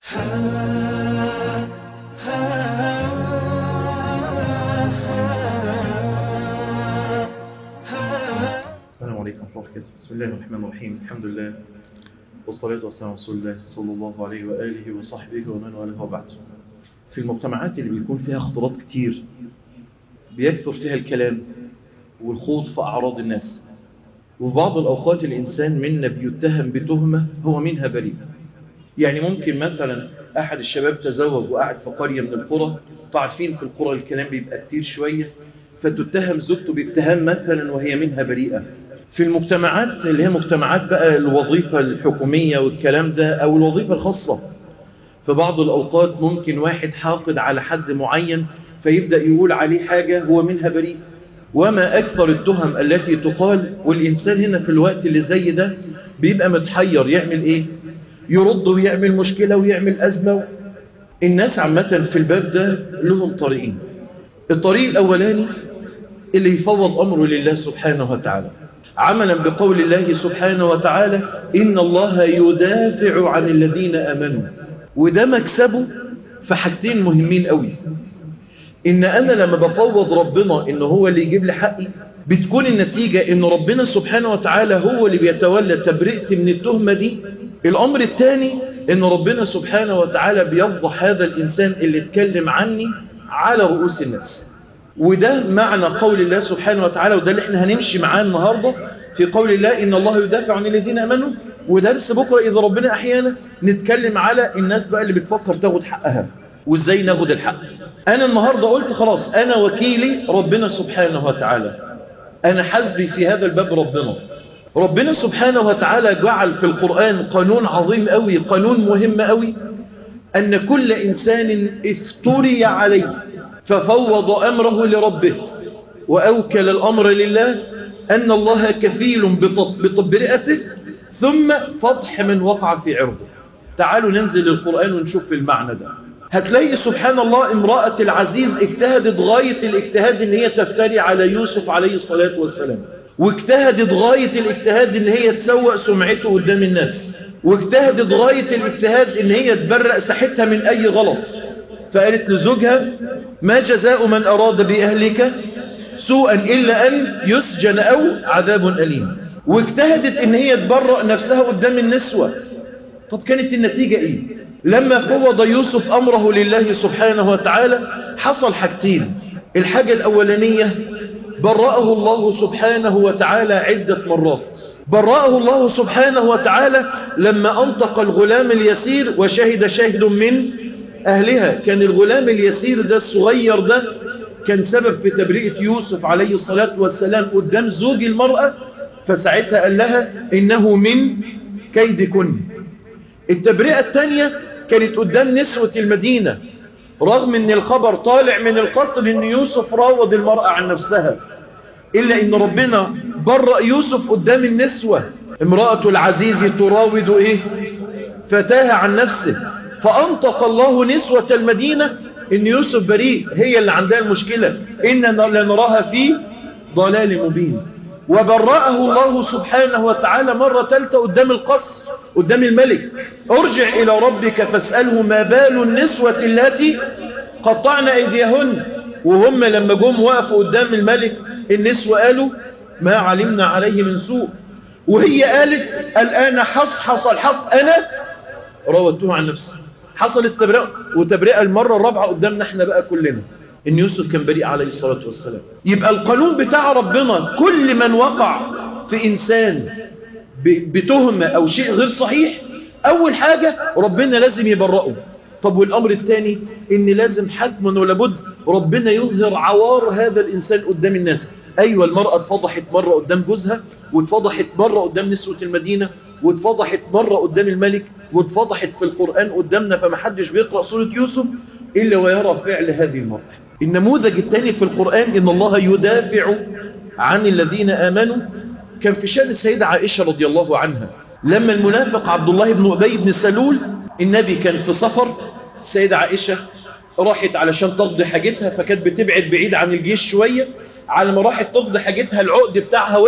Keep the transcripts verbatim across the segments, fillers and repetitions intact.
السلام عليكم ورحمة الله وبركاته. بسم الله الرحمن الرحيم. الحمد لله والصلاة والسلام على رسول الله صلى الله عليه وآله وصحبه ومن والاه وبعد. في المجتمعات اللي بيكون فيها اختلاط كتير بيكثر فيها الكلام والخوض في أعراض الناس، وفي بعض الأوقات الإنسان منا بيتهم بتهمة هو منها بريء. يعني ممكن مثلا أحد الشباب تزوج وقعد في قرية من القرى، تعرفين في القرى الكلام بيبقى كتير شوية، فتتهم زوجته باتهام مثلا وهي منها بريئة. في المجتمعات اللي هي مجتمعات بقى الوظيفة الحكومية والكلام ده أو الوظيفة الخاصة، في بعض الأوقات ممكن واحد حاقد على حد معين فيبدأ يقول عليه حاجة هو منها بريء. وما أكثر التهم التي تقال، والإنسان هنا في الوقت اللي زي ده بيبقى متحير يعمل إيه؟ يرد ويعمل مشكلة ويعمل أزمة. الناس عامة في الباب ده لهم طريقين. الطريق الأولاني اللي يفوض أمره لله سبحانه وتعالى، عملا بقول الله سبحانه وتعالى إن الله يدافع عن الذين آمنوا. وده مكسبه في حاجتين مهمين قوي. إن أنا لما بفوض ربنا إن هو اللي يجيب لي حقي، بتكون النتيجة إن ربنا سبحانه وتعالى هو اللي بيتولى تبرئتي من التهمة دي. الأمر الثاني إن ربنا سبحانه وتعالى بيفضح هذا الإنسان اللي اتكلم عني على رؤوس الناس. وده معنى قول الله سبحانه وتعالى، وده اللي احنا هنمشي معاه النهاردة في قول الله إن الله يدافع عن الذين آمنوا. ودرس بكرة إذا ربنا أحيانا نتكلم على الناس بقى اللي بتفكر تاخد حقها وإزاي ناخد الحق. أنا النهاردة قلت خلاص أنا وكيلي ربنا سبحانه وتعالى، أنا حسبي في هذا الباب ربنا. ربنا سبحانه وتعالى جعل في القرآن قانون عظيم قوي، قانون مهم قوي، أن كل إنسان افتري عليه ففوض أمره لربه وأوكل الأمر لله، أن الله كفيل بتبرئته ثم فضح من وقع في عرضه. تعالوا ننزل للقرآن ونشوف المعنى ده. هتلاقي سبحان الله امرأة العزيز اجتهدت غاية الاجتهاد ان هي تفتري على يوسف عليه الصلاة والسلام، واجتهدت غاية الاجتهاد ان هي تسوء سمعته قدام الناس، واجتهدت غاية الاجتهاد ان هي تبرأ ساحتها من اي غلط. فقالت لزوجها ما جزاء من اراد بأهلك سوءا إلا أن يسجن أو عذاب أليم. واجتهدت ان هي تبرأ نفسها قدام النسوة. طب كانت النتيجة ايه؟ لما فوض يوسف أمره لله سبحانه وتعالى حصل حاجتين. الحاجة الأولانية برأه الله سبحانه وتعالى عدة مرات. برأه الله سبحانه وتعالى لما أنطق الغلام اليسير وشهد شاهد من أهلها. كان الغلام اليسير ده الصغير ده كان سبب في تبرئة يوسف عليه الصلاة والسلام قدام زوج المرأة، فساعتها قال لها إنه من كيدكن. التبرئة الثانية كانت قدام نسوة المدينة، رغم ان الخبر طالع من القصر ان يوسف راود المرأة عن نفسها، إلا ان ربنا برأ يوسف قدام النسوة. امرأة العزيز تراود ايه فتاها عن نفسه، فأنطق الله نسوة المدينة ان يوسف بريء، هي اللي عندها المشكلة، إننا لنراها في ضلال مبين. وبرأه الله سبحانه وتعالى مرة ثالثة قدام القصر قدام الملك، ارجع إلى ربك فاسأله ما بال النسوة التي قطعن أيديهن. وهم لما جم وقفوا قدام الملك النسوة قالوا ما علمنا عليه من سوء، وهي قالت الآن حصحص الحق أنا راودته عن نفسي. حصل التبرئة، وتبرئة المرة الرابعة قدامنا احنا بقى كلنا ان يوسف كان بريء عليه الصلاة والسلام. يبقى القانون بتاع ربنا كل من وقع في إنسان بتهمة أو شيء غير صحيح، أول حاجة ربنا لازم يبرئه. طب والأمر الثاني إن لازم حتما ولابد ربنا يظهر عوار هذا الإنسان قدام الناس. أيوة المرأة اتفضحت مرة قدام جوزها، واتفضحت مرة قدام نسوة المدينة، واتفضحت مرة قدام الملك، واتفضحت في القرآن قدامنا. فمحدش بيقرأ سورة يوسف إلا ويرى فعل هذه المرأة. النموذج الثاني في القرآن إن الله يدافع عن الذين آمنوا، كان في شأن السيدة عائشة رضي الله عنها لما المنافق عبد الله بن أبي بن سلول، النبي كان في سفر، السيدة عائشة راحت علشان تقضي حاجتها، فكانت بتبعد بعيد عن الجيش شوية. على ما راحت تقضي حاجتها العقد بتاعها وقع،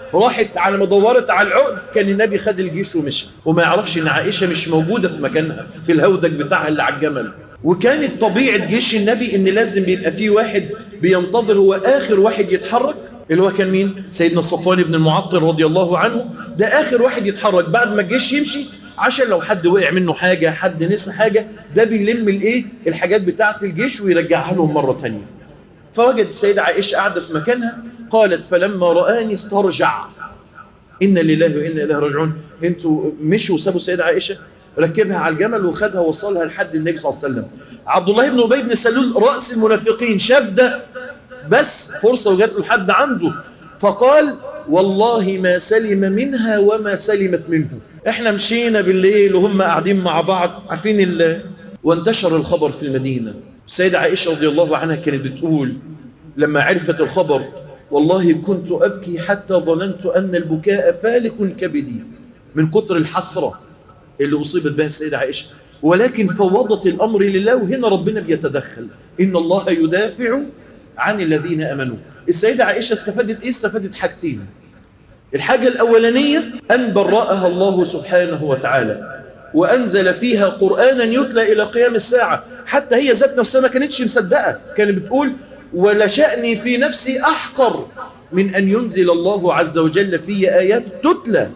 راحت على ما دورت على العقد كان النبي خد الجيش ومشى، وما يعرفش ان عائشة مش موجودة في مكانها في الهودج بتاعها اللي على الجمل. وكانت طبيعة جيش النبي ان لازم بيبقى فيه واحد بينتظر هو اخر واحد يتحرك، اللي هو كان مين؟ سيدنا صفوان بن المعطل رضي الله عنه. ده اخر واحد يتحرك بعد ما الجيش يمشي، عشان لو حد وقع منه حاجة، حد نسى حاجة، ده بيلم الايه الحاجات بتاعة الجيش ويرجعها لهم مرة تانية. فوجد السيدة عائشة قاعدة في مكانها، قالت فلما رآني استرجع. إن لله وإنا إليه راجعون. انتوا مشوا وسابوا السيدة عائشة، ركبها على الجمل وخدها ووصلها لحد النبي صلى الله عليه وسلم. عبد الله بن أبي بن سلول رأس المنافقين شاف ده، بس فرصة وجات له لحد عنده، فقال والله ما سلم منها وما سلمت منه. احنا مشينا بالليل وهم قاعدين مع بعض عارفين الله. وانتشر الخبر في المدينة. السيدة عائشة رضي الله عنها كانت بتقول لما عرفت الخبر والله كنت أبكي حتى ظننت أن البكاء فالق كبدي من كتر الحسرة اللي أصيبت بها السيدة عائشة، ولكن فوضت الأمر لله. وهنا ربنا بيتدخل، إن الله يدافع عن الذين أمنوا. السيدة عائشة استفادت إيه؟ استفادت حاجتين. الحاجة الأولانية أن برأها الله سبحانه وتعالى وأنزل فيها قرآنا يتلى إلى قيام الساعة. حتى هي ذات نفسها ما كانتش مصدقة، كانت بتقول ولا شأني في نفسي أحقر من أن ينزل الله عز وجل في آيات تتلى.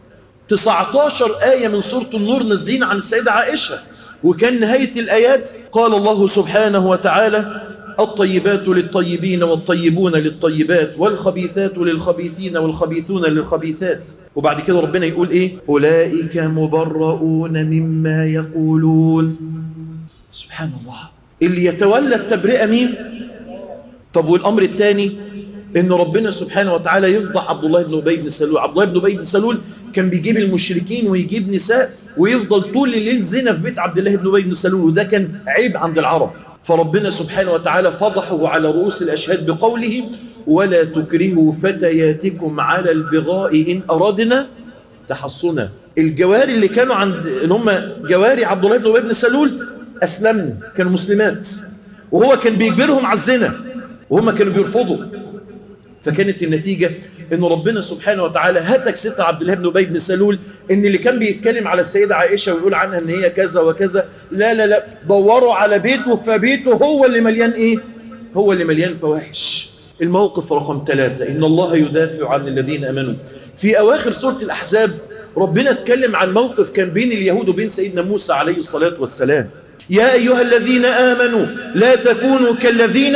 تسعة عشر آية من سورة النور نازلين عن السيدة عائشة، وكان نهاية الآيات قال الله سبحانه وتعالى الطيبات للطيبين والطيبون للطيبات والخبيثات للخبيثين والخبيثون للخبيثات. وبعد كده ربنا يقول إيه؟ أولئك مبرؤون مما يقولون. سبحان الله، اللي يتولى التبرئة مين؟ طب والأمر الثاني إن ربنا سبحانه وتعالى يفضح عبد الله بن أبي بن سلول. عبد الله بن أبي بن سلول كان بيجيب المشركين ويجيب نساء ويفضل طول الليل زنا في بيت عبد الله بن أبي بن سلول، وده كان عيب عند العرب. فربنا سبحانه وتعالى فضحه على رؤوس الأشهاد بقوله ولا تكرهوا فتياتكم على البغاء إن أردنا تحصنا. الجواري اللي كانوا عند اللي هم جواري عبد الله بن أبي بن سلول أسلموا، كانوا مسلمات، وهو كان بيجبرهم على الزنا وهم كانوا بيرفضوا. فكانت النتيجة ان ربنا سبحانه وتعالى هتك ست عبد الله بن أبي بن سلول، ان اللي كان بيتكلم على السيدة عائشة ويقول عنها ان هي كذا وكذا، لا لا لا دوروا على بيته، فبيته هو اللي مليان ايه؟ هو اللي مليان فواحش. الموقف رقم ثلاثة، ان الله يدافع عن الذين امنوا. في اواخر سورة الاحزاب ربنا اتكلم عن موقف كان بين اليهود وبين سيدنا موسى عليه الصلاة والسلام. يا ايها الذين امنوا لا تكونوا كالذين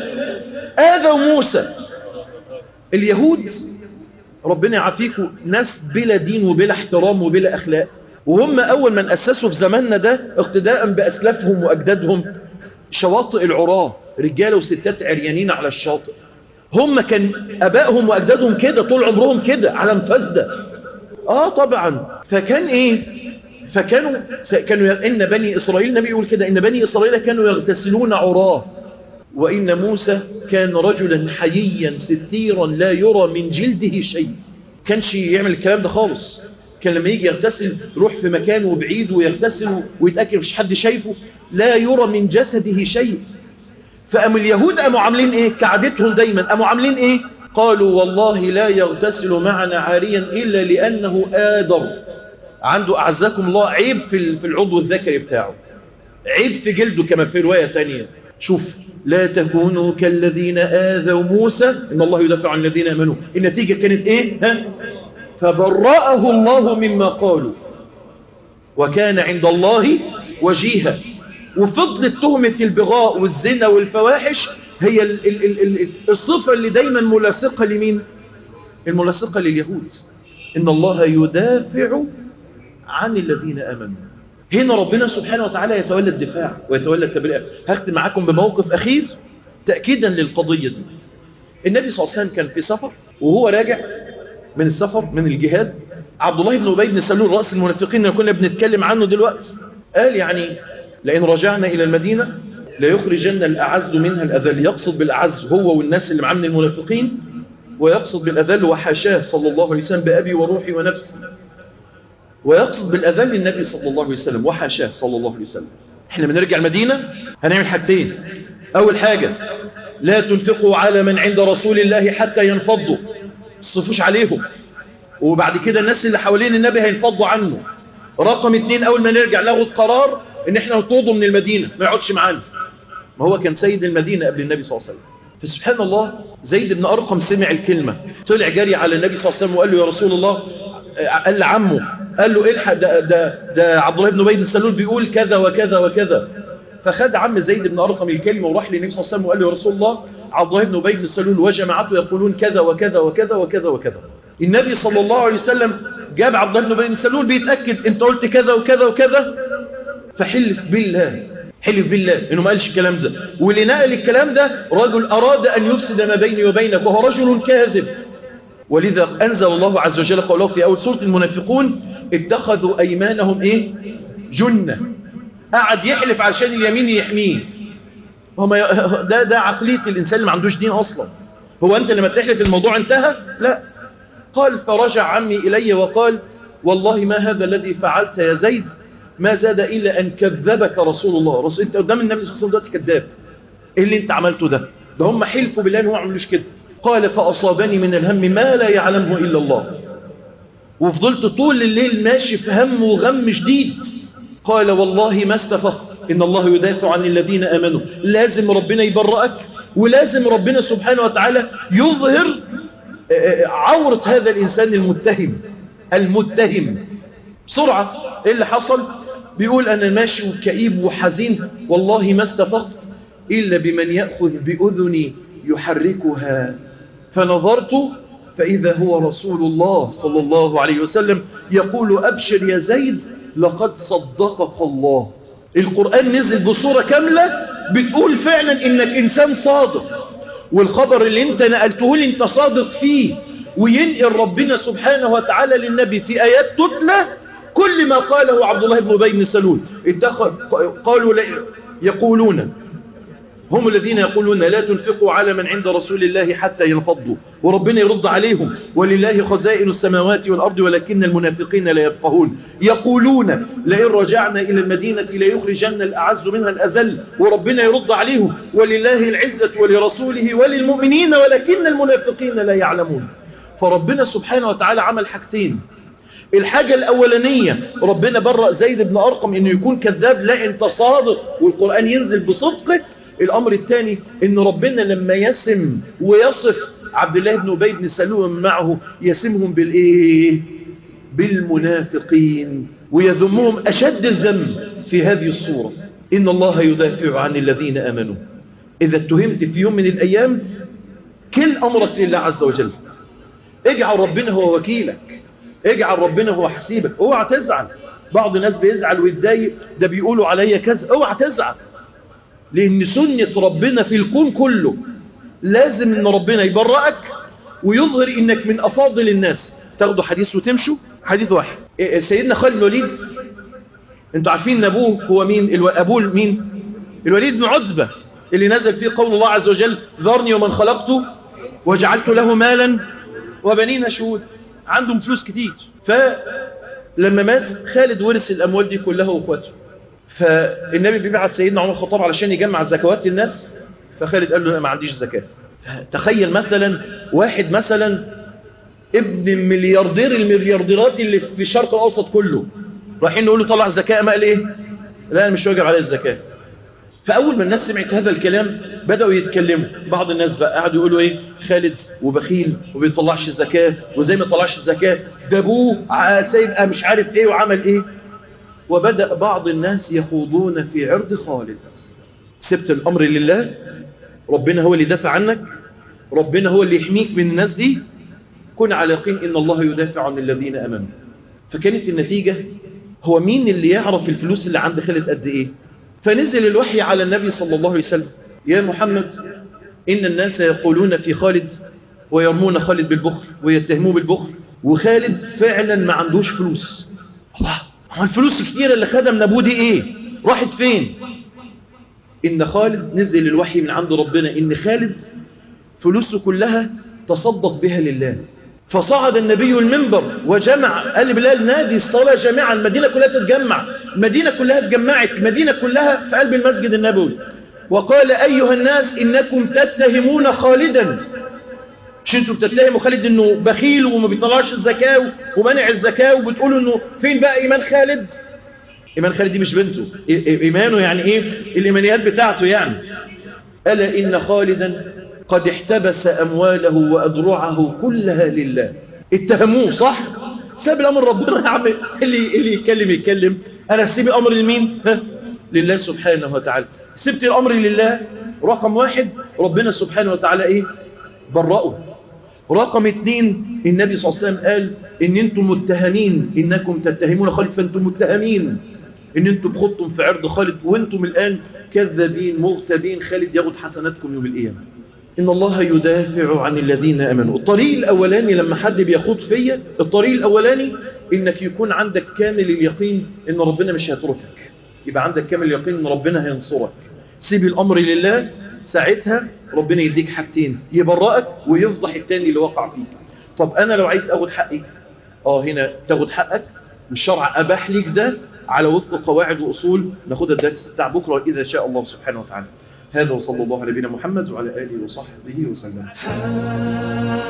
آذوا موسى. اليهود ربنا يعافيكم ناس بلا دين وبلا احترام وبلا أخلاق، وهم أول من أسسوا في زماننا ده اقتداء بأسلافهم وأجدادهم شواطئ العراة، رجالة وستات عريانين على الشاطئ. هم كان أبائهم وأجدادهم كده طول عمرهم كده على مفسدة. آه طبعا. فكان إيه؟ فكانوا كانوا إن بني إسرائيل، النبي يقول كده إن بني إسرائيل كانوا يغتسلون عراه، وإن موسى كان رجلا حييا ستيرا لا يرى من جلده شيء. كانش يعمل الكلام ده خالص. كان لما يجي يغتسل يروح في مكان وبعيد ويغتسل ويتأكد مفيش حد شايفه، لا يرى من جسده شيء. فأم اليهود قاموا عاملين إيه؟ كعادتهم دايما قاموا عاملين إيه؟ قالوا والله لا يغتسل معنا عاريا إلا لأنه آدر، عنده أعزكم الله عيب في العضو الذكري بتاعه، عيب في جلده كما في رواية تانية. شوف، لا تكونوا كالذين آذوا موسى إن الله يدافع عن الذين آمنوا. النتيجة كانت إيه؟ ها؟ فبرأه الله مما قالوا وكان عند الله وجيها. وفضلت تهمة البغاء والزنا والفواحش هي ال ال ال ال الصفة اللي دايما ملاصقة لمين؟ الملاصقة لليهود. إن الله يدافع عن الذين آمنوا. هنا ربنا سبحانه وتعالى يتولى الدفاع ويتولى التبرئة. هختم معاكم بموقف أخير تأكيدا للقضية دي. النبي صلى الله عليه وسلم كان في سفر، وهو راجع من السفر من الجهاد، عبد الله بن أبي بن سلول رأس المنافقين اللي كنا بنتكلم عنه دلوقتي قال يعني لئن رجعنا إلى المدينة ليخرجن الأعز منها الأذل. يقصد بالأعز هو والناس اللي معاه من المنافقين، ويقصد بالأذل وحاشاه صلى الله عليه وسلم بأبي وروحي ونفسي، ويقصد بالأذل النبي صلى الله عليه وسلم وحاشاه صلى الله عليه وسلم. احنا بنرجع المدينة هنعمل حاجتين. أول حاجة لا تنفقوا على من عند رسول الله حتى ينفضوا. تصفوش عليهم، وبعد كده الناس اللي حوالين النبي هينفضوا عنه. رقم اتنين، اول ما نرجع ناخد قرار ان احنا نطرده من المدينة، ما يقعدش معانا. ما هو كان سيد المدينة قبل النبي صلى الله عليه وسلم. فسبحان الله زيد بن أرقم سمع الكلمة، طلع جري على النبي صلى الله عليه وسلم وقال له يا رسول الله، قال لعمه، قال له الحق ده, ده, ده عبد الله بن أبي بن سلول بيقول كذا وكذا وكذا. فخد عم زيد بن أرقم الكلمة وراح للنبي صلى الله عليه وسلم وقال له يا رسول الله، عبد الله بن أبي بن سلول وجماعته يقولون كذا وكذا وكذا وكذا وكذا. النبي صلى الله عليه وسلم جاب عبد الله بن أبي بن سلول بيتأكد انت قلت كذا وكذا وكذا، فحلف بالله، حلف بالله انه ما قالش الكلام ده، واللي نقل الكلام ده رجل اراد ان يفسد ما بيني وبينك وهو رجل كاذب. ولذا انزل الله عز وجل قوله في اول سورة المنافقون اتخذوا ايمانهم ايه؟ جنة. قعد يحلف علشان اليمين يحميه. ده ده عقلية الانسان اللي ما عندوش دين اصلا. هو انت لما تحلف الموضوع انتهى؟ لا. قال فرجع عمي الي وقال والله ما هذا الذي فعلت يا زيد، ما زاد إلا أن كذبك رسول الله. رسول أنت قدام النبي صلى الله عليه وسلم دلوقتي كذاب. إيه اللي أنت عملته ده؟ ده هم حلفوا بالله أنه عملوش كده. قال فأصابني من الهم ما لا يعلمه إلا الله. وفضلت طول الليل ماشي في هم وغم شديد. قال والله ما استفقت، إن الله يدافع عن الذين آمنوا. لازم ربنا يبرأك، ولازم ربنا سبحانه وتعالى يظهر عورة هذا الإنسان المتهم المتهم بسرعة. إيه اللي حصل؟ بيقول أنا ماشي وكئيب وحزين، والله ما استفقت إلا بمن يأخذ بأذني يحركها. فنظرت فإذا هو رسول الله صلى الله عليه وسلم يقول أبشر يا زيد لقد صدقك الله. القرآن نزل بصورة كاملة بتقول فعلا إنك إنسان صادق، والخبر اللي انت نقلته لي انت صادق فيه. وينقل ربنا سبحانه وتعالى للنبي في آيات تتلى كل ما قاله عبد الله بن أبي بن سلول. قالوا يقولون هم الذين يقولون لا تنفقوا على من عند رسول الله حتى ينفضوا، وربنا يرد عليهم ولله خزائن السماوات والأرض ولكن المنافقين لا يفقهون. يقولون لئن رجعنا إلى المدينة ليخرجن الأعز منها الأذل، وربنا يرد عليهم ولله العزة ولرسوله وللمؤمنين ولكن المنافقين لا يعلمون. فربنا سبحانه وتعالى عمل حاجتين. الحاجة الأولانية ربنا برأ زيد بن أرقم إنه يكون كذاب، لا انت صادق والقرآن ينزل بصدقه. الأمر الثاني إن ربنا لما يسم ويصف عبد الله بن أبي بن سلول معه يسمهم بالإيه؟ بالمنافقين، ويذمهم أشد الذم في هذه الصورة. إن الله يدافع عن الذين آمنوا. إذا اتهمت في يوم من الأيام كل أمرك لله عز وجل، اجعل ربنا هو وكيلك، اجعل ربنا هو حسيبك. اوعى تزعل. بعض الناس بيزعل ويتضايق، ده بيقولوا عليا كذا. اوعى تزعل، لأن سنة ربنا في الكون كله لازم ان ربنا يبرأك ويظهر انك من افاضل الناس. تاخدوا حديث وتمشوا. حديث واحد، سيدنا خالد الوليد، انتوا عارفين ان ابوه هو مين؟ الو... ابوه مين؟ الوليد بن عتبة، اللي نزل فيه قول الله عز وجل ذرني ومن خلقته وجعلت له مالا وبنين شهود. عندهم فلوس كتير. فلما مات خالد ورث الاموال دي كلها واخواته. فالنبي بيبعت سيدنا عمر الخطاب علشان يجمع زكوات للناس، فخالد قال له ما عنديش زكاة. تخيل مثلا واحد مثلا ابن الملياردير المليارديرات اللي في الشرق الاوسط كله، رايحين نقول له طلع الزكاة، ما قال ايه؟ لا مش واجب عليه الزكاة. فاول ما الناس سمعت هذا الكلام بدأوا يتكلموا. بعض الناس بقى قعدوا يقولوا ايه؟ خالد وبخيل وبيطلعش الزكاة، وزي ما طلعش الزكاة ده ابوه سيبقى مش عارف ايه وعمل ايه. وبدأ بعض الناس يخوضون في عرض خالد. سبت الأمر لله، ربنا هو اللي دافع عنك، ربنا هو اللي يحميك من الناس دي. كن على يقين إن الله يدافع عن الذين أمامه. فكانت النتيجة هو مين اللي يعرف الفلوس اللي عند خالد قد إيه؟ فنزل الوحي على النبي صلى الله عليه وسلم يا محمد إن الناس يقولون في خالد ويرمون خالد بالبخل ويتهموه بالبخل، وخالد فعلا ما عندوش فلوس. الله، هو الفلوس الكتيرة اللي خدها من أبوه دي إيه؟ راحت فين؟ إن خالد نزل الوحي من عند ربنا إن خالد فلوسه كلها تصدق بها لله. فصعد النبي المنبر وجمع، قال بلال نادي الصلاة جامعة، المدينة كلها تتجمع، المدينة كلها اتجمعت، المدينة كلها في قلب المسجد النبوي، وقال أيها الناس إنكم تتهمون خالدا مش انتوا بتتهموا خالد انه بخيل وما بيطلعش الزكاة ومنع الزكاة وبتقولوا انه فين بقى ايمان خالد؟ ايمان خالد دي مش بنته، ايمانه يعني ايه؟ الايمانيات بتاعته يعني. ألا إن خالدا قد احتبس أمواله وأدرعه كلها لله. اتهموه صح؟ ساب الأمر ربنا يا عم، اللي, اللي يتكلم يتكلم. أنا سيب الأمر لمين؟ ها؟ لله سبحانه وتعالى. سبت الأمر لله، رقم واحد ربنا سبحانه وتعالى إيه؟ برأه. رقم اتنين النبي صلى الله عليه وسلم قال إن أنتم متهمين، إنكم تتهمون خالد فأنتم متهمين إن أنتم خضتم في عرض خالد وأنتم الآن كذابين مغتابين. خالد ياخد حسناتكم يوم القيامة. إن الله يدافع عن الذين آمنوا. الطريق الأولاني لما حد بيخوض فيا، الطريق الأولاني إنك يكون عندك كامل اليقين إن ربنا مش هيتركك، يبقى عندك كامل اليقين إن ربنا هينصرك. سيب الأمر لله، ساعتها ربنا يديك حاجتين، يبرأك ويفضح التاني اللي وقع فيك. طب أنا لو عايز أخد حقي، آه هنا تاخد حقك والشرع أباح ليك ده على وفق قواعد وأصول ناخدها الدرس بتاع بكرة إذا شاء الله سبحانه وتعالى. هذا وصلى الله على نبينا محمد وعلى آله وصحبه وسلم.